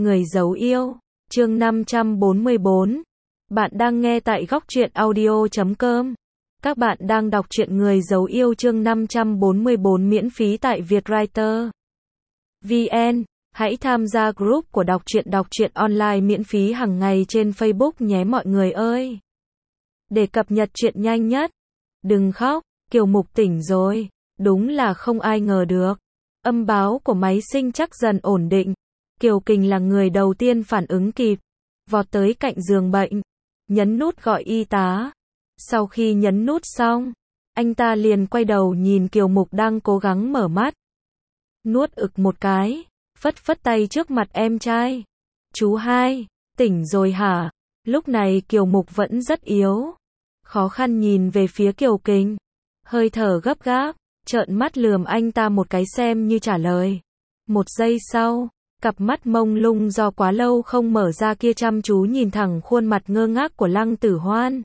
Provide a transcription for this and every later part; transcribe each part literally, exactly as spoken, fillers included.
Người giấu yêu, chương năm trăm bốn mươi bốn. Bạn đang nghe tại góc truyện audio chấm com. Các bạn đang đọc truyện Người giấu yêu chương năm trăm bốn mươi bốn miễn phí tại Vietwriter chấm vn. Hãy tham gia group của đọc truyện đọc truyện online miễn phí hàng ngày trên Facebook nhé mọi người ơi. Để cập nhật truyện nhanh nhất. Đừng khóc, Kiều Mục tỉnh rồi. Đúng là không ai ngờ được. Âm báo của máy sinh chắc dần ổn định. Kiều Kình là người đầu tiên phản ứng kịp, vọt tới cạnh giường bệnh, nhấn nút gọi y tá. Sau khi nhấn nút xong, anh ta liền quay đầu nhìn Kiều Mục đang cố gắng mở mắt. Nuốt ực một cái, phất phất tay trước mặt em trai. Chú hai, tỉnh rồi hả? Lúc này Kiều Mục vẫn rất yếu. Khó khăn nhìn về phía Kiều Kình, hơi thở gấp gáp, trợn mắt lườm anh ta một cái xem như trả lời. Một giây sau, cặp mắt mông lung do quá lâu không mở ra kia chăm chú nhìn thẳng khuôn mặt ngơ ngác của Lăng Tử Hoan.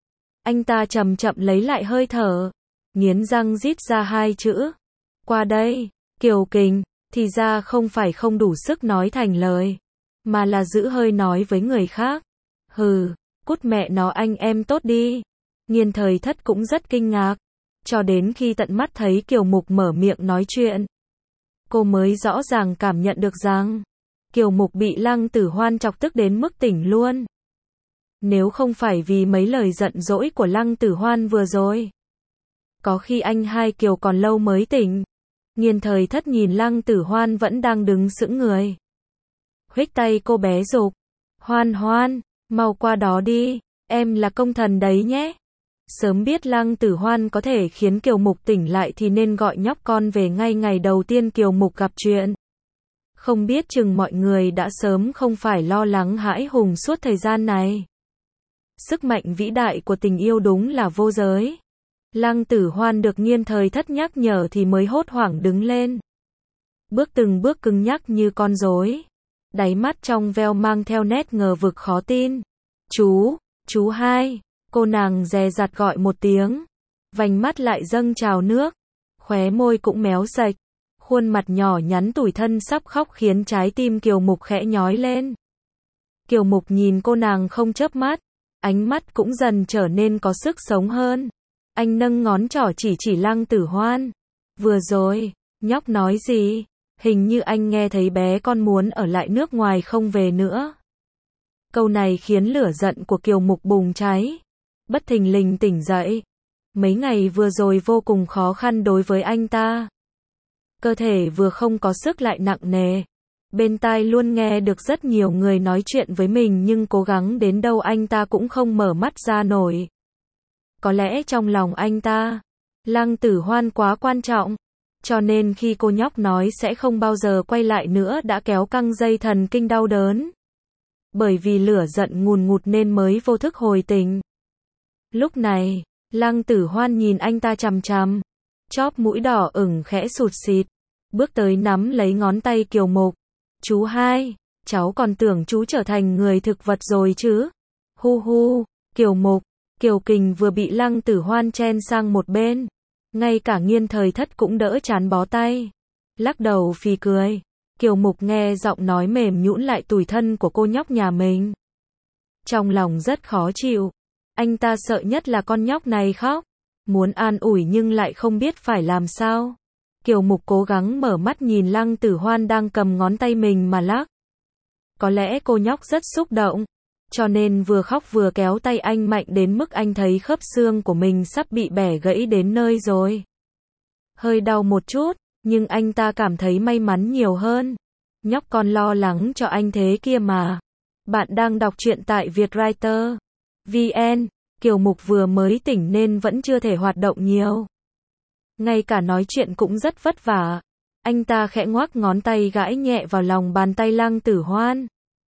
Anh ta chậm chậm lấy lại hơi thở, nghiến răng rít ra hai chữ. Qua đây, Kiều Kình, thì ra không phải không đủ sức nói thành lời, mà là giữ hơi nói với người khác. Hừ, cút mẹ nó anh em tốt đi. Nghiên Thời Thất cũng rất kinh ngạc, cho đến khi tận mắt thấy Kiều Mục mở miệng nói chuyện, cô mới rõ ràng cảm nhận được rằng Kiều Mục bị Lăng Tử Hoan chọc tức đến mức tỉnh luôn. Nếu không phải vì mấy lời giận dỗi của Lăng Tử Hoan vừa rồi, có khi anh hai Kiều còn lâu mới tỉnh. Nghiên Thời Thất nhìn Lăng Tử Hoan vẫn đang đứng sững người, huých tay cô bé giục. Hoan Hoan, mau qua đó đi, em là công thần đấy nhé. Sớm biết Lăng Tử Hoan có thể khiến Kiều Mục tỉnh lại thì nên gọi nhóc con về ngay ngày đầu tiên Kiều Mục gặp chuyện. Không biết chừng mọi người đã sớm không phải lo lắng hãi hùng suốt thời gian này. Sức mạnh vĩ đại của tình yêu đúng là vô giới. Lăng Tử Hoan được Nghiên Thời Thất nhắc nhở thì mới hốt hoảng đứng lên. Bước từng bước cứng nhắc như con rối. Đáy mắt trong veo mang theo nét ngờ vực khó tin. Chú, chú hai. Cô nàng dè dặt gọi một tiếng, vành mắt lại dâng trào nước, khóe môi cũng méo sạch, khuôn mặt nhỏ nhắn tủi thân sắp khóc khiến trái tim Kiều Mục khẽ nhói lên. Kiều Mục nhìn cô nàng không chớp mắt, ánh mắt cũng dần trở nên có sức sống hơn. Anh nâng ngón trỏ chỉ chỉ Lăng Tử Hoan. Vừa rồi, nhóc nói gì? Hình như anh nghe thấy bé con muốn ở lại nước ngoài không về nữa. Câu này khiến lửa giận của Kiều Mục bùng cháy. Bất thình lình tỉnh dậy. Mấy ngày vừa rồi vô cùng khó khăn đối với anh ta. Cơ thể vừa không có sức lại nặng nề. Bên tai luôn nghe được rất nhiều người nói chuyện với mình nhưng cố gắng đến đâu anh ta cũng không mở mắt ra nổi. Có lẽ trong lòng anh ta, Lăng Tử Hoan quá quan trọng. Cho nên khi cô nhóc nói sẽ không bao giờ quay lại nữa đã kéo căng dây thần kinh đau đớn. Bởi vì lửa giận ngùn ngụt nên mới vô thức hồi tình. Lúc này, Lăng Tử Hoan nhìn anh ta chằm chằm, chóp mũi đỏ ửng khẽ sụt xịt, bước tới nắm lấy ngón tay Kiều Mục. Chú hai, cháu còn tưởng chú trở thành người thực vật rồi chứ. Hu hu, Kiều Mục, Kiều Kình vừa bị Lăng Tử Hoan chen sang một bên, ngay cả Nghiên Thời Thất cũng đỡ chán bó tay, lắc đầu phì cười. Kiều Mục nghe giọng nói mềm nhũn lại tủi thân của cô nhóc nhà mình, trong lòng rất khó chịu. Anh ta sợ nhất là con nhóc này khóc, muốn an ủi nhưng lại không biết phải làm sao. Kiều Mục cố gắng mở mắt nhìn Lăng Tử Hoan đang cầm ngón tay mình mà lắc. Có lẽ cô nhóc rất xúc động, cho nên vừa khóc vừa kéo tay anh mạnh đến mức anh thấy khớp xương của mình sắp bị bẻ gãy đến nơi rồi. Hơi đau một chút, nhưng anh ta cảm thấy may mắn nhiều hơn. Nhóc con lo lắng cho anh thế kia mà. Bạn đang đọc truyện tại Vietwriter chấm vn. Kiều Mục vừa mới tỉnh nên vẫn chưa thể hoạt động nhiều. Ngay cả nói chuyện cũng rất vất vả. Anh ta khẽ ngoắc ngón tay gãi nhẹ vào lòng bàn tay Lăng Tử Hoan.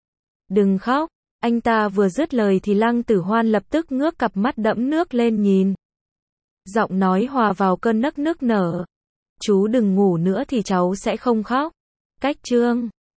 Đừng khóc. Anh ta vừa dứt lời thì Lăng Tử Hoan lập tức ngước cặp mắt đẫm nước lên nhìn. Giọng nói hòa vào cơn nấc nức nở. Chú đừng ngủ nữa thì cháu sẽ không khóc. Cách chương